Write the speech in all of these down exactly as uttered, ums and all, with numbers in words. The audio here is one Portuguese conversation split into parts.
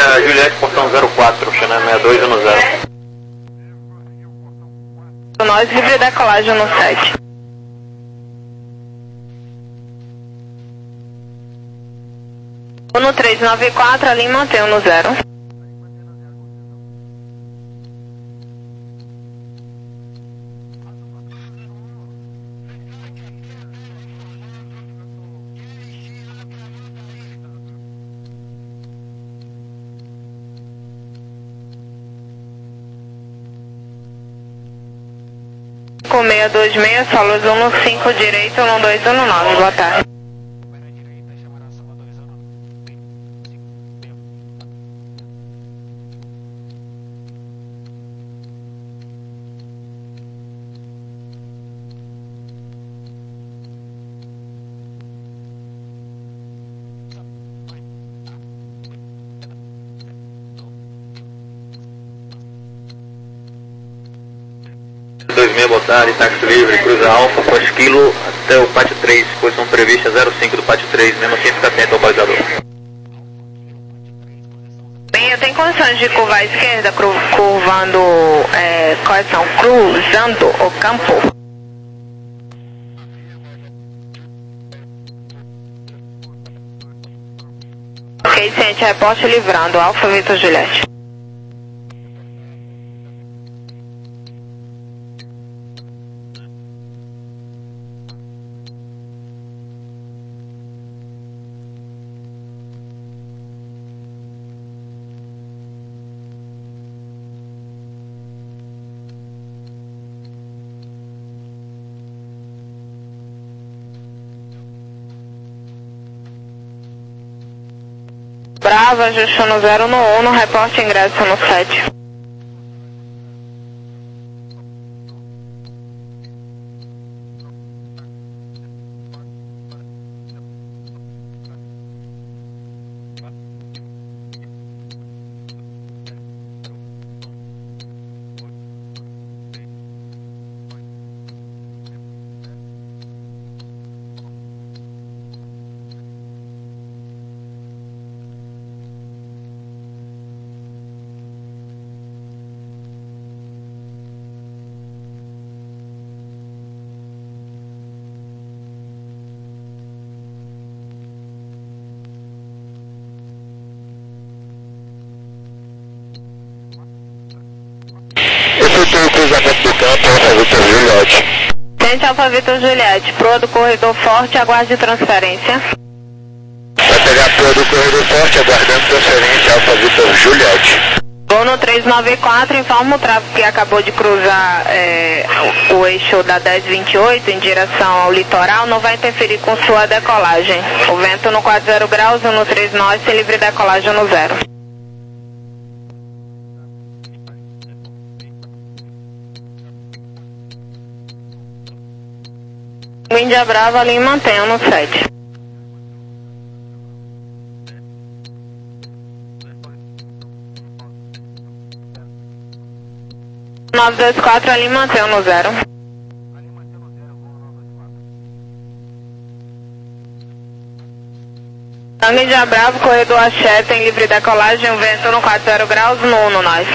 é, Juliette, portão zero quatro, Chanel sessenta e dois no zero. Nós, livre decolagem no sete. No três nove quatro, ali mantém no zero. cinco seis dois seis, solos um cinco direito, um dois um nove, boa tarde. dois seis, boa tarde, táxi livre, cruza Alfa, Foz Kilo até o pátio três, posição prevista zero cinco do pátio três, mesmo assim fica atento ao balizador. Bem, eu tenho condições de curvar à esquerda, cru, curvando, é, correção, cruzando o campo. Ok, ciente, reporte livrando, Alfa Vitor Juliette. Brava, ajuste no zero no um, no reporte ingresso no sete. Efetuo o cruzamento do campo, Alfa Vitor Juliette. Ciente, Alfa Vitor Juliette, proa do corredor forte, aguarde transferência. Vai pegar a proa do corredor forte, aguardando transferência, Alfa Vitor Juliette. Vou no três nove quatro, informa o tráfego que acabou de cruzar é, o, o eixo da dez vinte e oito em direção ao litoral, não vai interferir com sua decolagem. O vento no quatro zero graus, no três nove, sem livre decolagem no zero. Índia Brava, ali mantenha no sete. nove dois quatro, ali mantenha no zero. Índia Brava, corredor Axé, tem livre decolagem, o vento no quatro zero graus, no um no nós.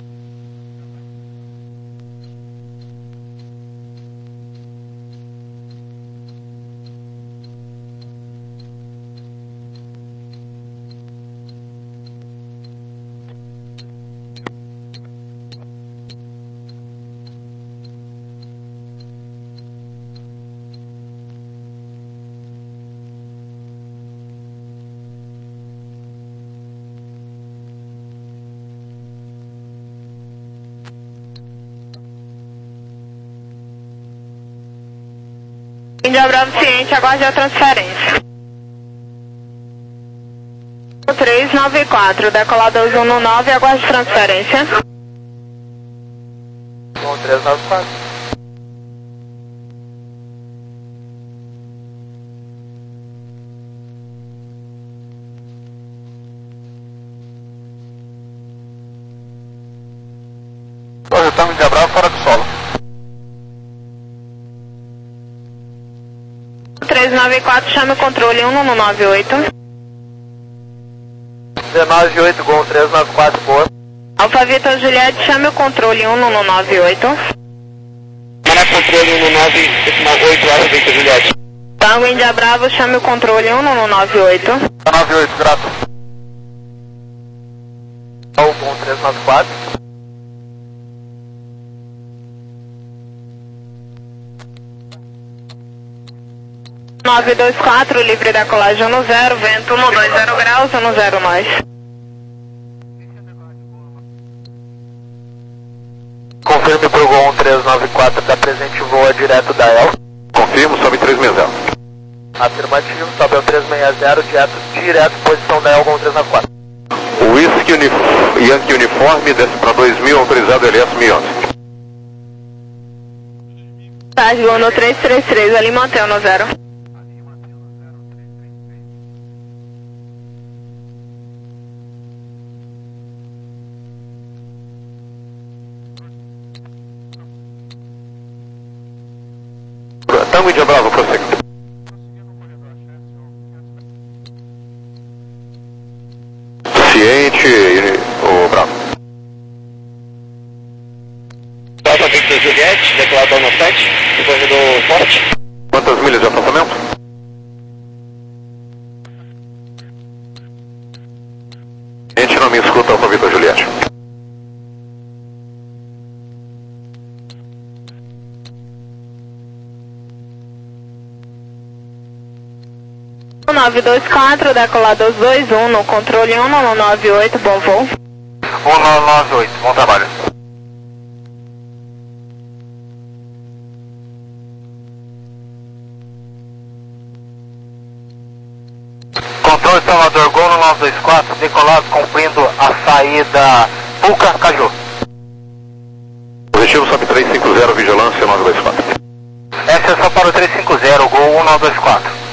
Índia Bravo ciente, aguarde a transferência. três nove quatro, decolador um no nove, aguarde transferência. três nove quatro. Hoje estamos em Bravo fora do solo. três nove quatro, chame o controle um no nove oito. dezenove oito, Gol três nove quatro, boa. Alfa Vitor Juliette, chame o controle um no nove oito. Mana controle um no nove oito, Alfa Vitor Juliette. Tango Índia Bravo, chame o controle um no nove oito. nove oito, grato. Gol três nove quatro. nove dois quatro, livre da colagem no zero, vento um dois zero graus, no zero nós. Confirme pro Gol três nove quatro, da presente voa direto da El. Confirmo, sobe três seis zero. Afirmativo, sobe ao três seis zero, direto, direto, posição da El, Gol três nove quatro. Whisky Unif Yankee Uniforme, desce para dois mil, autorizado L S mil e onze. Tarde, Gol no três três três, ali mantém no zero. Tango Índia Bravo, prossegue. Ciente, o Bravo. Alfa Victor Juliette, declarador no sete, corredor forte. Quantas milhas de afastamento? Ciente, não me escuta, Alfa Victor Juliette. nove dois quatro, decolador dois um, no controle um no nove oito, bom voo. um nove nove oito, bom trabalho. Controle Salvador, Gol no nove dois quatro, decolado cumprindo a saída Puca Caju. Positivo, sobe três cinco zero, vigilância nove dois quatro. Essa é só para o três cinco zero, Gol um nove dois quatro.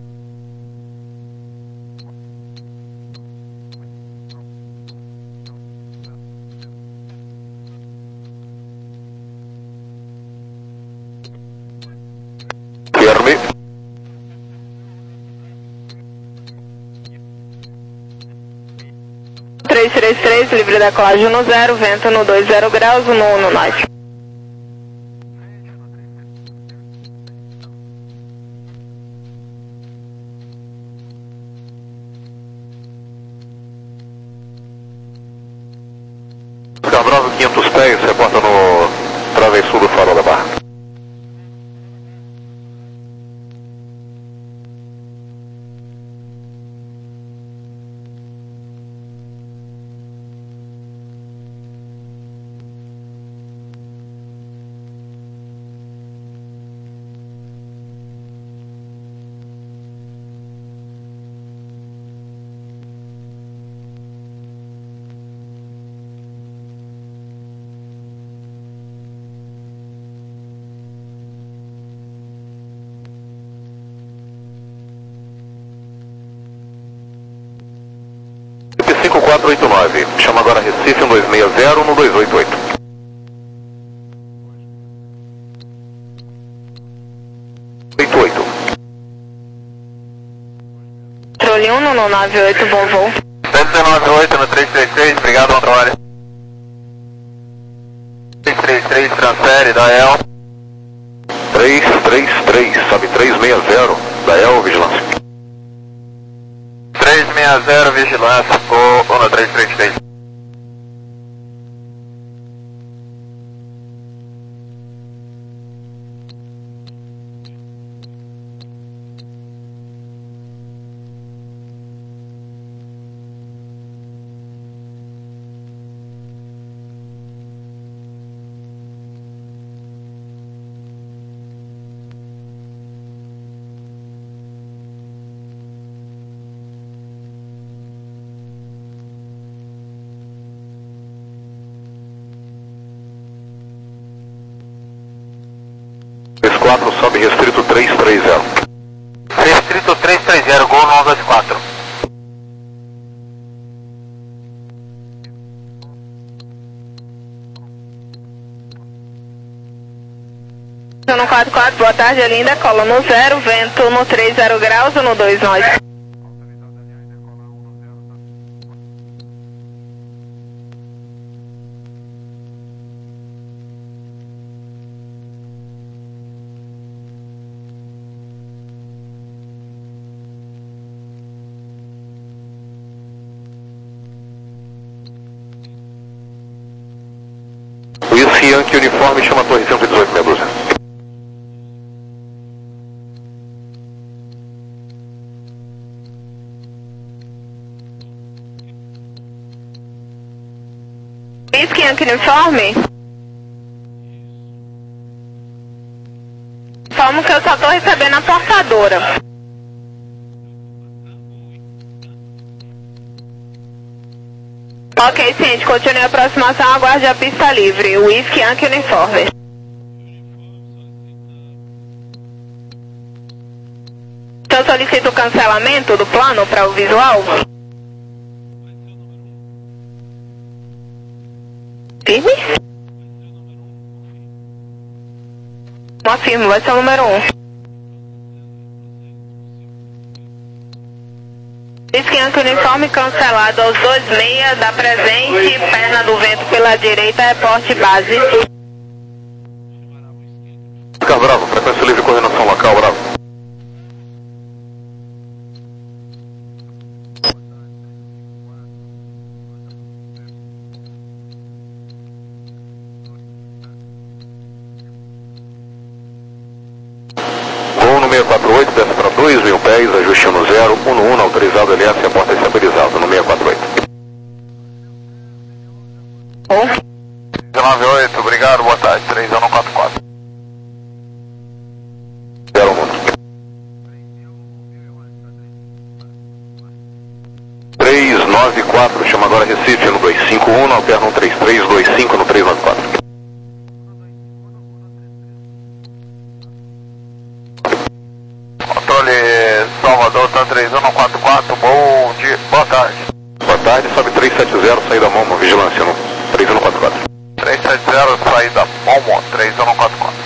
Firme. três três três, livre da colagem no zero, vento no dois zero graus, no um no nós. Bravo, quinhentos pés, reporta no travessul do farol da Barra. cinco quatro oito nove, chama agora Recife um dois seis zero no dois oito oito. oito oito. Controle um no nove oito, bom voo. dezenove oito no três três três, obrigado, bom trabalho. três três três, transfere da El. três três três, sobe três seis zero, da El, vigilância. três seis zero, vigilância, Gol no três três três. quatro, sobe restrito três três zero. Restrito três três zero, Gol no um dois quatro. No quatro quatro, boa tarde, linda, cola no zero, vento no três zero graus, no dois nós. Whisky Yankee Uniforme, chama a torre cento e dezoito, meia dúzia. Whisky Yankee Uniforme? Informo que eu só tô recebendo a portadora. Ok, ciente. Continue a aproximação, aguarde a pista livre. Whisky Yankee Uniforme. Então solicito o cancelamento do plano para o visual? Firme? Não afirmo, vai ser o número um. Whisky Yankee Uniforme cancelado aos dois meia da presente, perna do vento pela direita, reporte base. Fica Bravo, frequência livre, coordenação local, Bravo. Gol no seiscentos e quarenta e oito, desce para dois mil pés, ajuste no zero, um no um, autorizado L S, a porta estabilizada no seiscentos e quarenta e oito. dezenove oito, obrigado, boa tarde, três um quatro quatro. Zero mundo. três nove quatro, chama agora Recife no dois cinco um, alterna um três três dois cinco no três nove quatro. Controle Salvador, tá três um quatro quatro, bom dia, boa tarde. Boa tarde, sobe três sete zero, saída Momo, vigilância no três um quatro quatro. três sete zero, saída Momo, três um quatro quatro.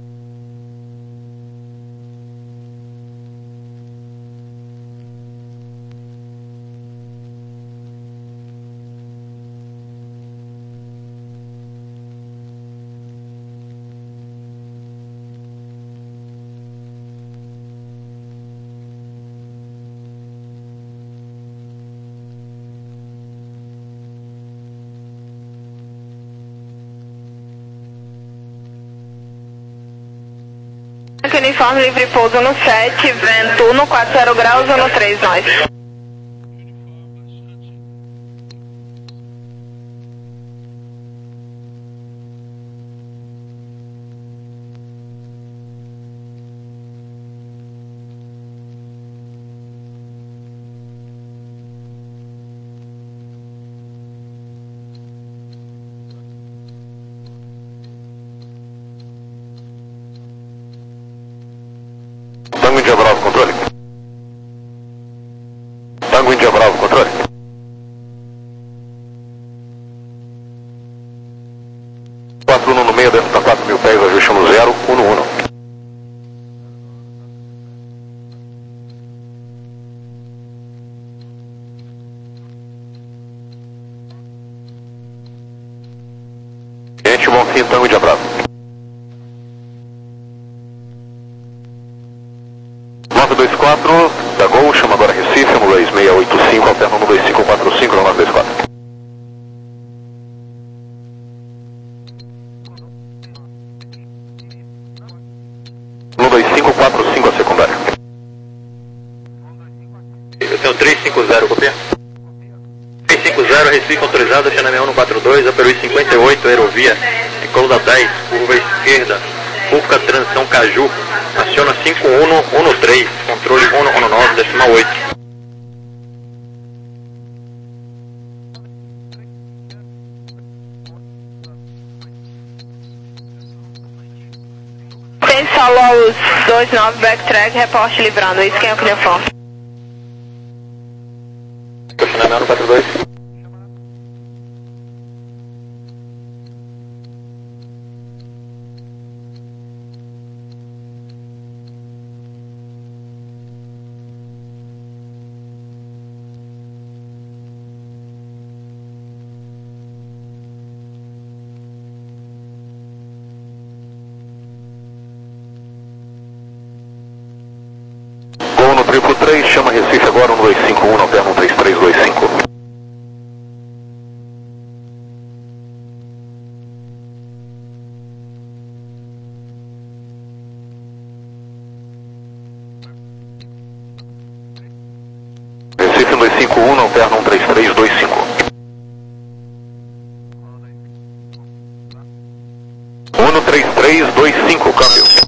Uniforme livre pouso no sete, vento no quatro zero graus ou no três nós. Tango Índia Bravo, controle. Tango Índia Bravo, controle. quatro um no meio, dentro da quatro mil pés, ajuste no zero, um no um. Gente, bom fim, Tango Índia Bravo. nove dois quatro, da Gol, chama agora Recife, no dois seis oito cinco, alterna no dois cinco quatro cinco, no nove dois quatro. No dois cinco quatro cinco, a secundária. Eu tenho três cinco zero, copia? três cinco zero, Recife autorizado, Xana um no quatro dois, Aperuí cinquenta e oito, Aerovia, Nicolo da dez, curva esquerda, Fusca transição Caju, aciona cinco um um três, controle um um nove, decimal oito. Tem solo aos dois nove, backtrack, reporte livrando, isso quem é o uniforme. Xana um no quatro dois. Triplo três, chama Recife agora, um dois cinco um, alterna um três três dois cinco. dois cinco um, alterna um três três dois cinco. um três três dois cinco, câmbio.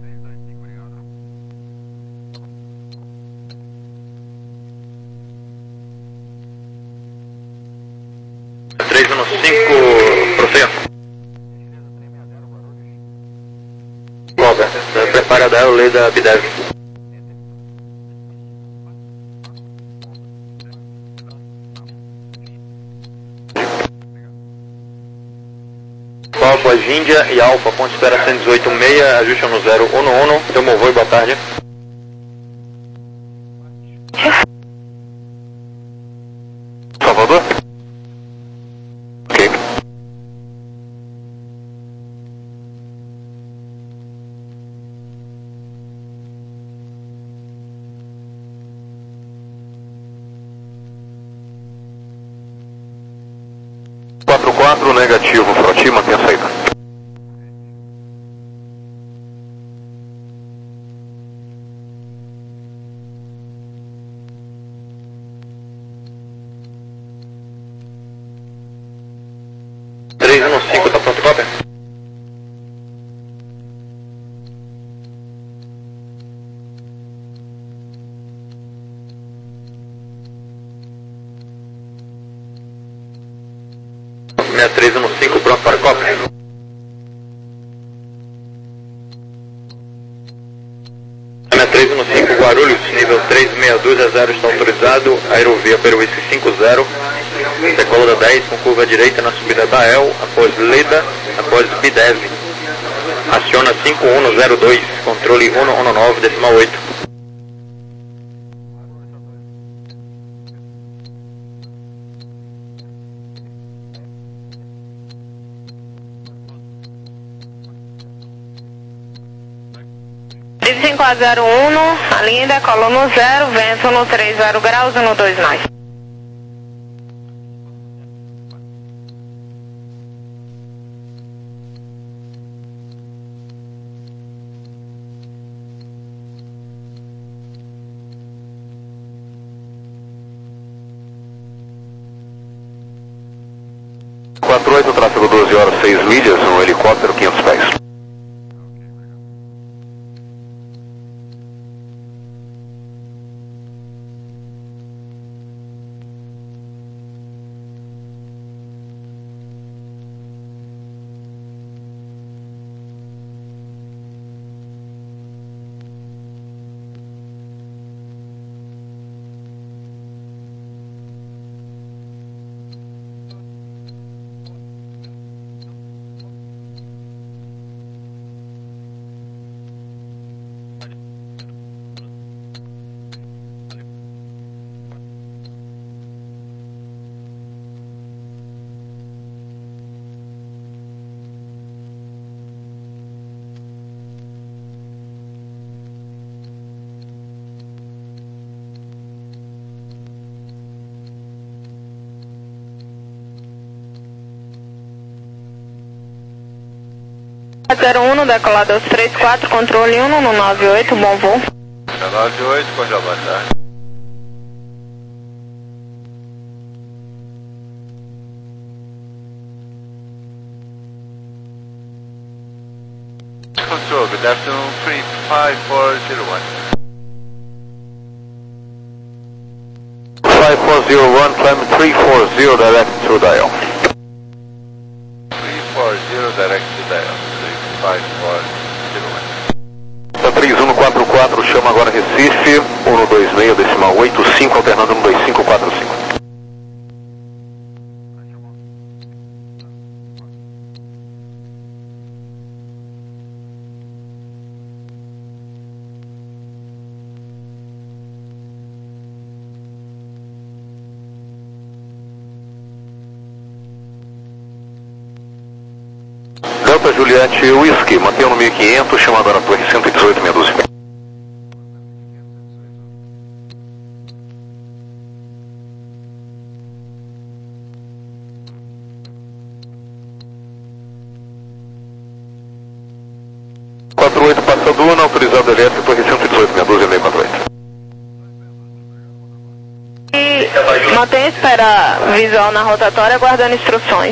três um cinco, prossiga. Cobra, prepara da lei da Bidev. Alfa, Índia e Alfa, ponto espera cento e dezoito seis, ajuste no zero um um, eu movoi, boa tarde. Salvador? Ok. quatro quatro, negativo, Froti, mantém a saída. três um cinco, tá pronto, cópia? seis três um cinco, pronto para cópia. seis três um cinco, Guarulhos, nível três seis dois a zero está autorizado, aerovia Peruísque cinco zero, decola da dez com curva direita na subida da E L, após Leda, após Bidev. Aciona cinco um zero dois, controle um um nove, decimal oito. cinco a zero um, a linha decola no zero, vento no três zero graus e no dois mais. quatro oito, tráfego doze horas, seis milhas, um helicóptero quinhentos pés. zero um, decolador três quatro, controle um no nove oito, bom voo. nove oito, cordial, boa tarde. Control, good afternoon, three five four zero one. five four zero one, climb three four zero, direct to dial. three four zero, direct to dial. five four zero one. três um quatro quatro, chama agora Recife, um dois seis, decimal oito cinco, alternando um dois cinco quatro cinco. Delta Juliette Whisky, mantenha no mil e quinhentos, chama agora a torre cento e dezoito, meia dúzia. quatro oito passa Duna, autorizado L S, torre cento e dezoito, meia dúzia, meia quatro oito. E Mantenha a espera visual na rotatória, aguardando instruções.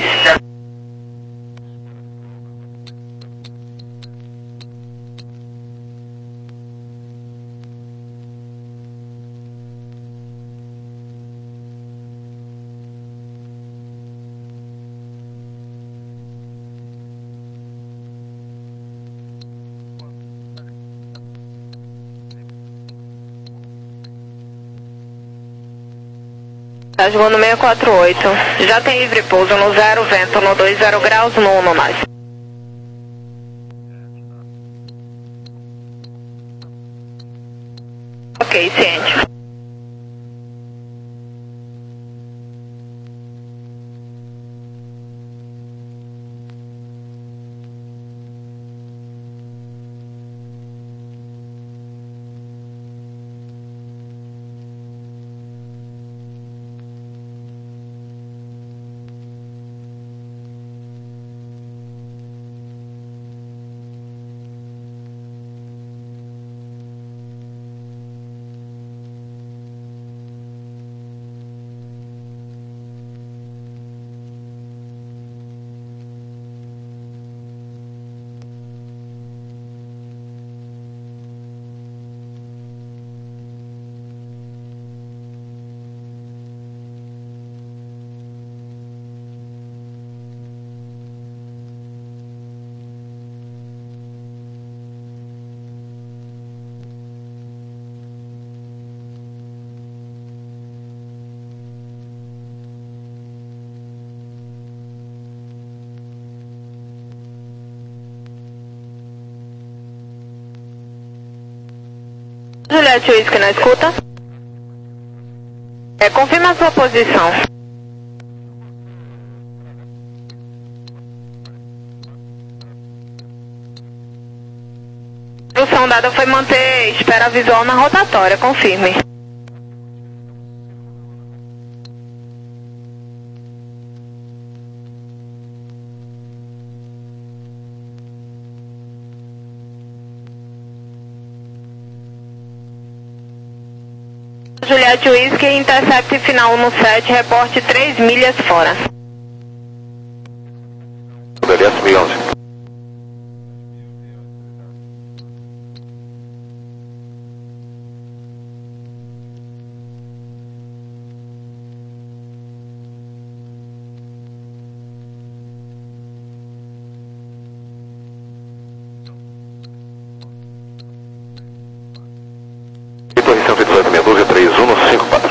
Vou no seiscentos e quarenta e oito. Já tem livre pouso no zero, vento no dois zero graus, no um no mais. Ok, ciente. Juliette Whisky na escuta. É, confirma a sua posição. A instrução dada foi manter espera visual na rotatória, confirme. Juliette Whisky, intercept final um no sete, reporte três milhas fora. B L S mil e onze. Torre cento e dezoito, meia dúzia, três um cinco quatro.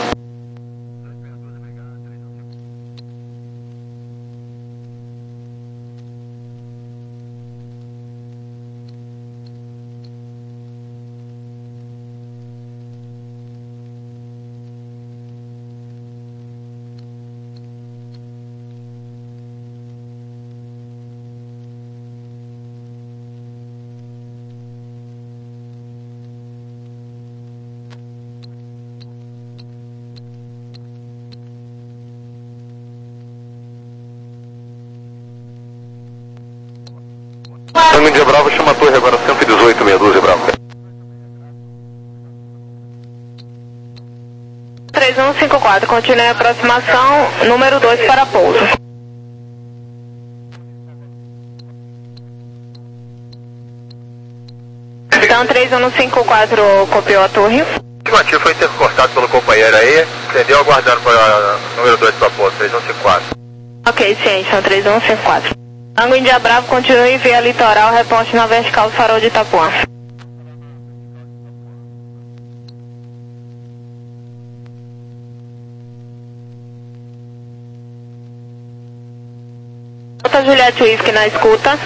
Tango India Bravo, chama a torre agora cento e dezoito, meia dúzia, Bravo. três um cinco quatro, continue a aproximação, número dois para pouso. Então três um cinco quatro copiou a torre. O ativo foi intercortado pelo companheiro aí, entendeu? Aguardando para o número dois para pouso, três um cinco quatro. Ok, ciente, são três um cinco quatro. Tango India Bravo, continue via litoral, reposte na vertical do farol de Itapuã. Delta Juliette Whisky na escuta.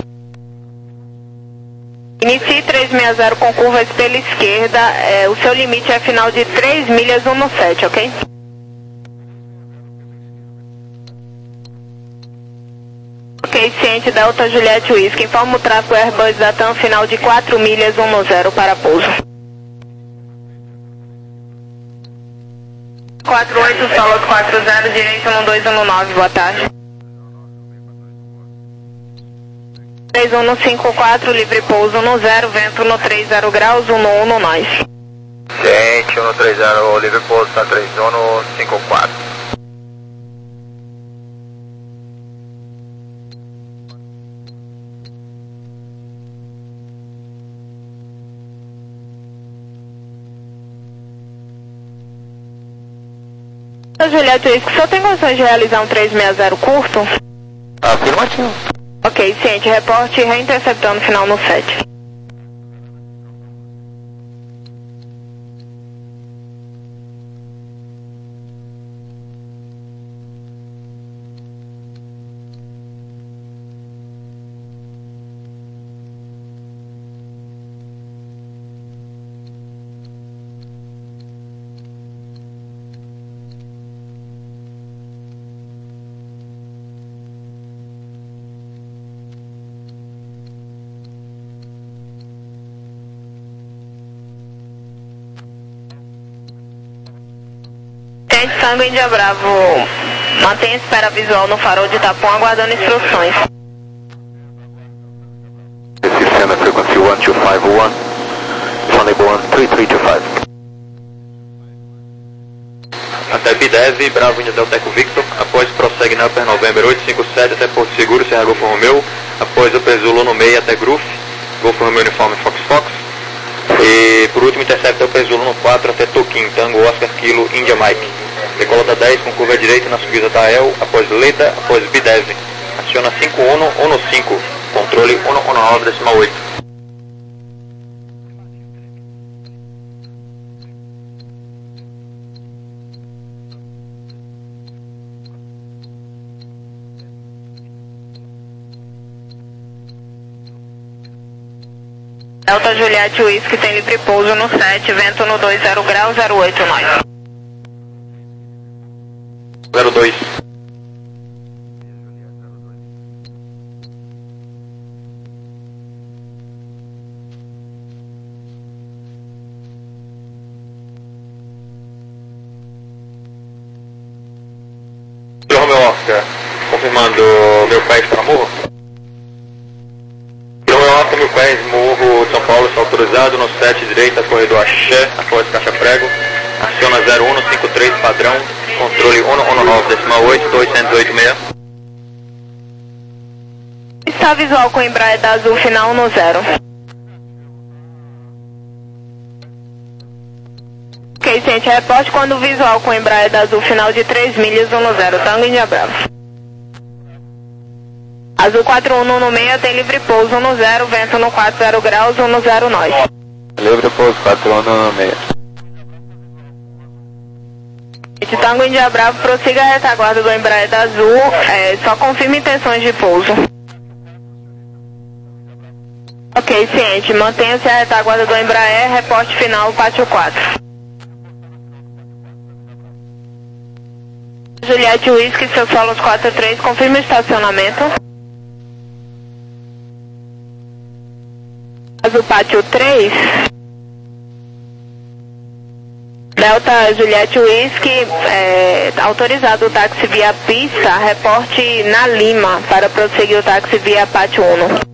Inicie trezentos e sessenta com curvas pela esquerda, é, o seu limite é final de três milhas um no sete, ok? Ok, ciente, Delta Juliette Whisky, informa o tráfego Airbus da TAM, final de quatro milhas um no zero para pouso. quatro oito, Solos quatro zero, direito no dois um no nove, boa tarde. três um cinco quatro, livre pouso no zero, vento no três zero graus, um no um no nós. Ciente, um três zero, livre pouso, tá três um cinco quatro. Juliette Whisky, só tem condições de realizar um três seis zero curto? Afirmativo. Ok, ciente, reporte reinterceptando final no sete. Tango Índia Bravo, mantenha espera visual no farol de Tapão, aguardando instruções. This is Center Frequency one two five one, Sunny one three three two five. Até B dez, Bravo Índia Delta Eco Victor, após prossegue na Upper November oito cinco sete até Porto Seguro, Serra Golfo Romeu, após o Pezulo no meio até Groof, Golfo Romeu Uniforme Fox Fox, e por último intercepta o Pezulo no quatro até Toquim, Tango Oscar Kilo India Mike. Decola da dez com curva direita na subida da El, após Leda, após B dez. Aciona cinco um um cinco, controle um um nove decimal oito. Delta Juliette Whisky tem livre pouso no sete, vento no dois zero grau, zero oito nove. zero dois. Romeu Oscar, confirmando mil pés para morro. Romeu Oscar, mil pés, morro de São Paulo, está autorizado no sete direita, corredor Axé, após caixa prego. Aciona zero um cinco três padrão, controle um um nove decimal oito, dois zero oito seis. Está visual com Embraer da Azul final no zero. Ok, ciente, reporte quando visual com Embraer da Azul final de três milhas um no zero, Tango Índia Bravo. Azul quatro um no seis tem livre pouso um no zero, vento no quatro zero graus um no zero nove. Livre pouso quatro um no seis. Tango Índia Bravo, prossiga a retaguarda do Embraer da Azul, é, só confirme intenções de pouso. Ok, ciente, mantenha-se a retaguarda do Embraer, reporte final, pátio quatro. Juliette Whisky, seus solos quatro três, confirme o estacionamento. Azul pátio três. Delta Juliette Whisky, é, autorizado o táxi via pista, reporte na Lima para prosseguir o táxi via pátio um.